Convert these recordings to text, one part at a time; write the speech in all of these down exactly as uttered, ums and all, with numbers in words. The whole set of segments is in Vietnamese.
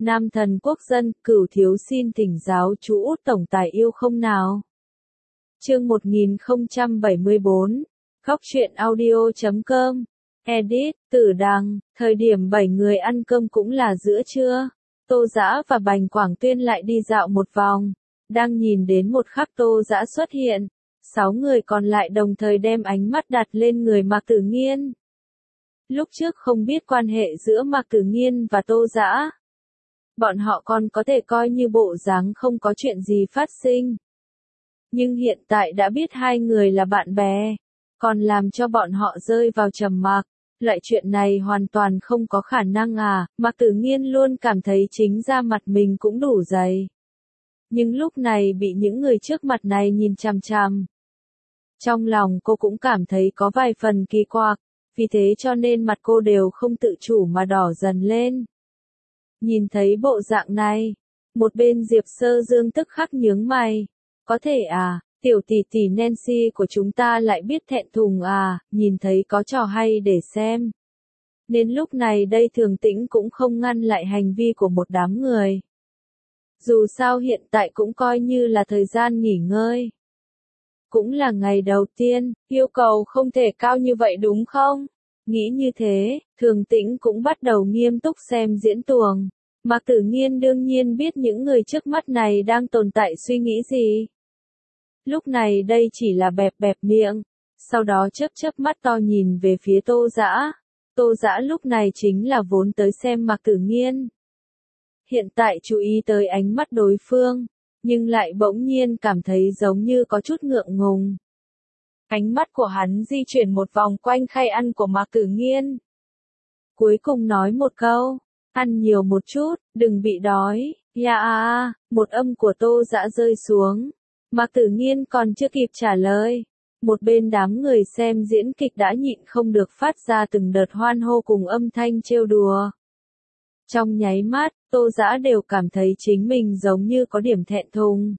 Nam thần quốc dân, Cửu thiếu xin thỉnh giáo chú Út tổng tài yêu không nào. Chương một nghìn không trăm bảy mươi bốn, Góc truyện audio chấm com, edit, Tử Đằng, thời điểm bảy người ăn cơm cũng là giữa trưa. Tô Dã và Bành Quảng Tuyên lại đi dạo một vòng, đang nhìn đến một khắc Tô Dã xuất hiện, sáu người còn lại đồng thời đem ánh mắt đặt lên người Mạc Tử Nghiên. Lúc trước không biết quan hệ giữa Mạc Tử Nghiên và Tô Dã, bọn họ còn có thể coi như bộ dáng không có chuyện gì phát sinh. Nhưng hiện tại đã biết hai người là bạn bè, còn làm cho bọn họ rơi vào trầm mặc. Loại chuyện này hoàn toàn không có khả năng à, Mạc Tử Nghiên luôn cảm thấy chính da mặt mình cũng đủ dày. Nhưng lúc này bị những người trước mặt này nhìn chằm chằm. Trong lòng cô cũng cảm thấy có vài phần kỳ quặc, vì thế cho nên mặt cô đều không tự chủ mà đỏ dần lên. Nhìn thấy bộ dạng này, một bên Diệp Sơ Dương tức khắc nhướng mày. Có thể à, tiểu tỷ tỷ Nancy của chúng ta lại biết thẹn thùng à, nhìn thấy có trò hay để xem. Nên lúc này đây Thường Tĩnh cũng không ngăn lại hành vi của một đám người. Dù sao hiện tại cũng coi như là thời gian nghỉ ngơi. Cũng là ngày đầu tiên, yêu cầu không thể cao như vậy đúng không? Nghĩ như thế, Thường Tĩnh cũng bắt đầu nghiêm túc xem diễn tuồng. Mạc Tử Nghiên đương nhiên biết những người trước mắt này đang tồn tại suy nghĩ gì. Lúc này đây chỉ là bẹp bẹp miệng, sau đó chớp chớp mắt to nhìn về phía Tô Dã. Tô Dã lúc này chính là vốn tới xem Mạc Tử Nghiên. Hiện tại chú ý tới ánh mắt đối phương, nhưng lại bỗng nhiên cảm thấy giống như có chút ngượng ngùng. Ánh mắt của hắn di chuyển một vòng quanh khay ăn của Mạc Tử Nghiên. Cuối cùng nói một câu, ăn nhiều một chút, đừng bị đói. Ya à, một âm của Tô Dã rơi xuống. Mạc Tử Nghiên còn chưa kịp trả lời. Một bên đám người xem diễn kịch đã nhịn không được phát ra từng đợt hoan hô cùng âm thanh trêu đùa. Trong nháy mắt, Tô Dã đều cảm thấy chính mình giống như có điểm thẹn thùng.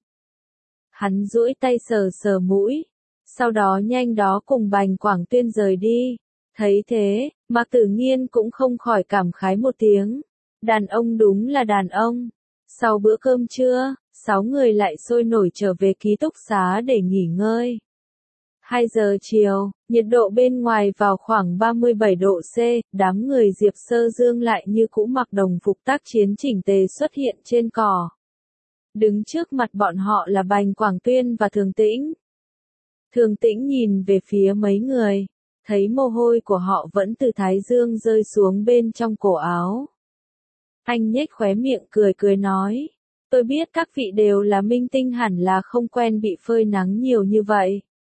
Hắn duỗi tay sờ sờ mũi, sau đó nhanh đó cùng Bành Quảng Tuyên rời đi. Thấy thế, Mạc Tử Nghiên cũng không khỏi cảm khái một tiếng. Đàn ông đúng là đàn ông. Sau bữa cơm trưa, sáu người lại sôi nổi trở về ký túc xá để nghỉ ngơi. hai giờ chiều, nhiệt độ bên ngoài vào khoảng ba mươi bảy độ C, đám người Diệp Sơ Dương lại như cũ mặc đồng phục tác chiến chỉnh tề xuất hiện trên cỏ. Đứng trước mặt bọn họ là Bành Quảng Tuyên và Thường Tĩnh. Thường Tĩnh nhìn về phía mấy người, thấy mồ hôi của họ vẫn từ thái dương rơi xuống bên trong cổ áo. Anh nhếch khóe miệng cười cười nói, tôi biết các vị đều là minh tinh hẳn là không quen bị phơi nắng nhiều như vậy.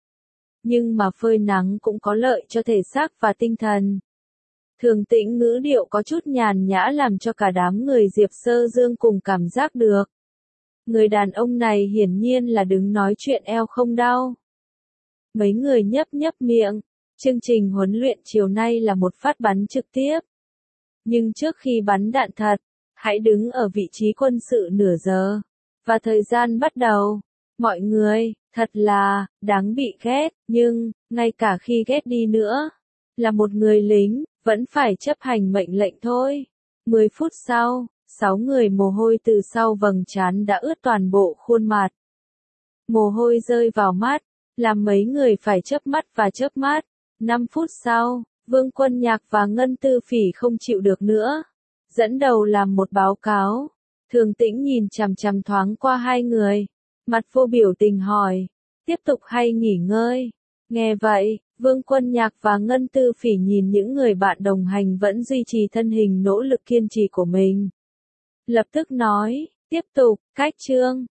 Nhưng mà phơi nắng cũng có lợi cho thể xác và tinh thần. Thường Tĩnh ngữ điệu có chút nhàn nhã làm cho cả đám người Diệp Sơ Dương cùng cảm giác được. Người đàn ông này hiển nhiên là đứng nói chuyện eo không đau. Mấy người nhấp nhấp miệng, chương trình huấn luyện chiều nay là một phát bắn trực tiếp. Nhưng trước khi bắn đạn thật, hãy đứng ở vị trí quân sự nửa giờ. Và thời gian bắt đầu. Mọi người, thật là, đáng bị ghét, nhưng, ngay cả khi ghét đi nữa, là một người lính, vẫn phải chấp hành mệnh lệnh thôi. Mười phút sau, sáu người mồ hôi từ sau vầng trán đã ướt toàn bộ khuôn mặt. Mồ hôi rơi vào mắt, làm mấy người phải chớp mắt và chớp mắt. Năm phút sau, Vương Quân Nhạc và Ngân Tư Phỉ không chịu được nữa. Dẫn đầu làm một báo cáo. Thường Tĩnh nhìn chằm chằm thoáng qua hai người. Mặt vô biểu tình hỏi, tiếp tục hay nghỉ ngơi? Nghe vậy, Vương Quân Nhạc và Ngân Tư Phỉ nhìn những người bạn đồng hành vẫn duy trì thân hình nỗ lực kiên trì của mình. Lập tức nói, tiếp tục, cách chương.